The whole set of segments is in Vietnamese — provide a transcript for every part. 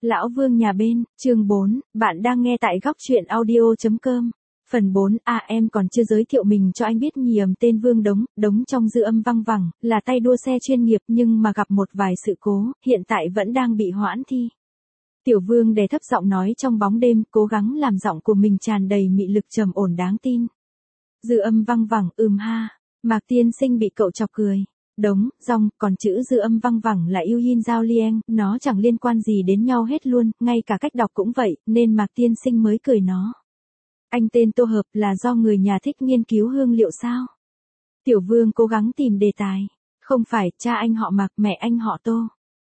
Lão Vương nhà bên, chương 4, bạn đang nghe tại góc truyện audio.com. Phần 4, em còn chưa giới thiệu mình cho anh biết nhì tên Vương Đống trong dư âm văng vẳng, là tay đua xe chuyên nghiệp nhưng mà gặp một vài sự cố, hiện tại vẫn đang bị hoãn thi. Tiểu Vương đè thấp giọng nói trong bóng đêm, cố gắng làm giọng của mình tràn đầy mị lực trầm ổn đáng tin. Dư âm văng vẳng, ha. Mạc Tiên Sinh bị cậu chọc cười. Đống, dòng, còn chữ dư âm văng vẳng là yêu yin giao lieng, nó chẳng liên quan gì đến nhau hết luôn, ngay cả cách đọc cũng vậy, nên Mạc Tiên Sinh mới cười nó. Anh tên Tô Hợp là do người nhà thích nghiên cứu hương liệu sao? Tiểu Vương cố gắng tìm đề tài. Không phải, cha anh họ Mạc, mẹ anh họ Tô.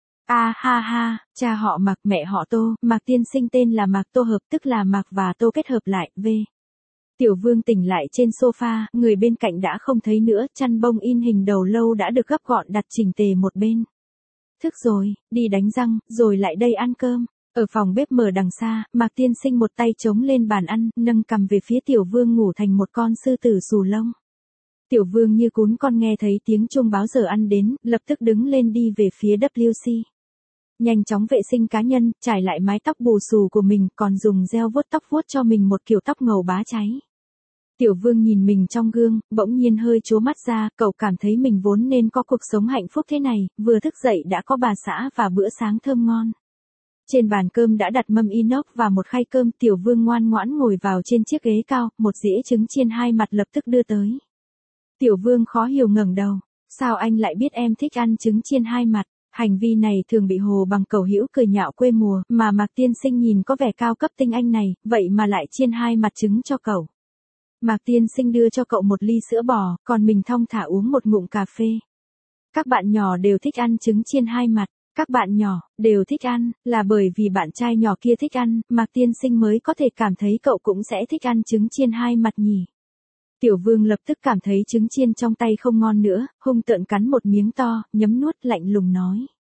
Ha, cha họ Mạc, mẹ họ Tô, Mạc Tiên Sinh tên là Mạc Tô Hợp, tức là Mạc và Tô kết hợp lại, v. Tiểu Vương tỉnh lại trên sofa, người bên cạnh đã không thấy nữa, chăn bông in hình đầu lâu đã được gấp gọn đặt chỉnh tề một bên. Thức rồi, đi đánh răng, rồi lại đây ăn cơm. Ở phòng bếp mở đằng xa, Mạc Tiên Sinh một tay chống lên bàn ăn, nâng cằm về phía Tiểu Vương ngủ thành một con sư tử xù lông. Tiểu Vương như cún con nghe thấy tiếng chuông báo giờ ăn đến, lập tức đứng lên đi về phía WC. Nhanh chóng vệ sinh cá nhân, trải lại mái tóc bù xù của mình, còn dùng gel vuốt tóc vuốt cho mình một kiểu tóc ngầu bá cháy. Tiểu Vương nhìn mình trong gương, bỗng nhiên hơi trố mắt ra, cậu cảm thấy mình vốn nên có cuộc sống hạnh phúc thế này, vừa thức dậy đã có bà xã và bữa sáng thơm ngon. Trên bàn cơm đã đặt mâm inox và một khay cơm, Tiểu Vương ngoan ngoãn ngồi vào trên chiếc ghế cao, một dĩa trứng chiên hai mặt lập tức đưa tới. Tiểu Vương khó hiểu ngẩng đầu, sao anh lại biết em thích ăn trứng chiên hai mặt? Hành vi này thường bị Hồ Bằng Cẩu hữu cười nhạo quê mùa, mà Mạc Tiên Sinh nhìn có vẻ cao cấp tinh anh này, vậy mà lại chiên hai mặt trứng cho cậu. Mạc Tiên Sinh đưa cho cậu một ly sữa bò, còn mình thong thả uống một ngụm cà phê. Các bạn nhỏ đều thích ăn trứng chiên hai mặt. Các bạn nhỏ đều thích ăn, là bởi vì bạn trai nhỏ kia thích ăn, Mạc Tiên Sinh mới có thể cảm thấy cậu cũng sẽ thích ăn trứng chiên hai mặt nhỉ. Tiểu Vương lập tức cảm thấy trứng chiên trong tay không ngon nữa, hung tợn cắn một miếng to, nhấm nuốt lạnh lùng nói.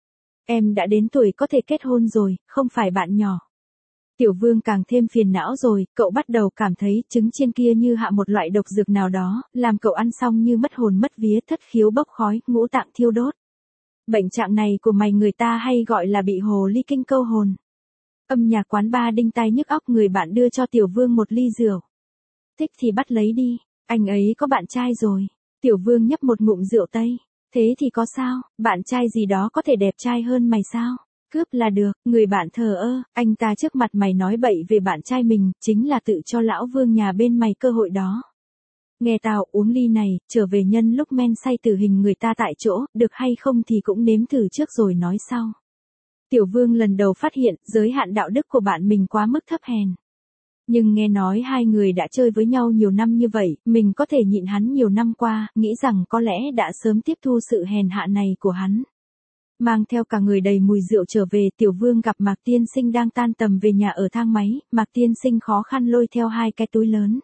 Em đã đến tuổi có thể kết hôn rồi, không phải bạn nhỏ. Tiểu Vương càng thêm phiền não rồi, cậu bắt đầu cảm thấy trứng chiên kia như hạ một loại độc dược nào đó, làm cậu ăn xong như mất hồn mất vía, thất khiếu bốc khói, ngũ tạng thiêu đốt. Bệnh trạng này của mày người ta hay gọi là bị hồ ly kinh câu hồn. Âm nhạc quán bar đinh tai nhức óc, người bạn đưa cho Tiểu Vương một ly rượu. Thích thì bắt lấy đi, anh ấy có bạn trai rồi. Tiểu Vương nhấp một ngụm rượu Tây. Thế thì có sao, bạn trai gì đó có thể đẹp trai hơn mày sao? Cướp là được, người bạn thờ ơ, anh ta trước mặt mày nói bậy về bạn trai mình, chính là tự cho lão Vương nhà bên mày cơ hội đó. Nghe tao, uống ly này, trở về nhân lúc men say tử hình người ta tại chỗ, được hay không thì cũng nếm thử trước rồi nói sau. Tiểu Vương lần đầu phát hiện, giới hạn đạo đức của bạn mình quá mức thấp hèn. Nhưng nghe nói hai người đã chơi với nhau nhiều năm như vậy, mình có thể nhịn hắn nhiều năm qua, nghĩ rằng có lẽ đã sớm tiếp thu sự hèn hạ này của hắn. Mang theo cả người đầy mùi rượu trở về, Tiểu Vương gặp Mạc Tiên Sinh đang tan tầm về nhà ở thang máy, Mạc Tiên Sinh khó khăn lôi theo hai cái túi lớn.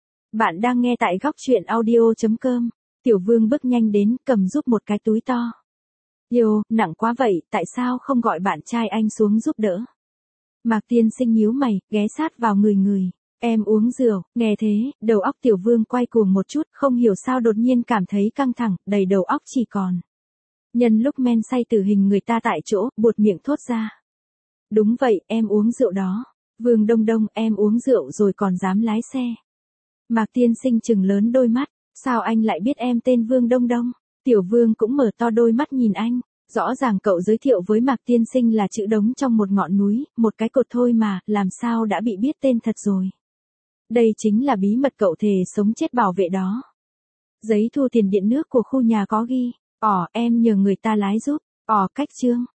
Bạn đang nghe tại góc truyện audio.com. Tiểu Vương bước nhanh đến, cầm giúp một cái túi to. Yêu, nặng quá vậy, tại sao không gọi bạn trai anh xuống giúp đỡ? Mạc Tiên Sinh nhíu mày, ghé sát vào người. Em uống rượu, nghe thế, đầu óc Tiểu Vương quay cuồng một chút, không hiểu sao đột nhiên cảm thấy căng thẳng, đầy đầu óc chỉ còn. Nhân lúc men say tử hình người ta tại chỗ, buột miệng thốt ra. Đúng vậy, em uống rượu đó. Vương Đông, em uống rượu rồi còn dám lái xe. Mạc Tiên Sinh trừng lớn đôi mắt, sao anh lại biết em tên Vương Đông? Tiểu Vương cũng mở to đôi mắt nhìn anh, rõ ràng cậu giới thiệu với Mạc Tiên Sinh là chữ Đống trong một ngọn núi, một cái cột thôi mà, làm sao đã bị biết tên thật rồi. Đây chính là bí mật cậu thề sống chết bảo vệ đó. Giấy thu tiền điện nước của khu nhà có ghi, em nhờ người ta lái giúp, cách chương.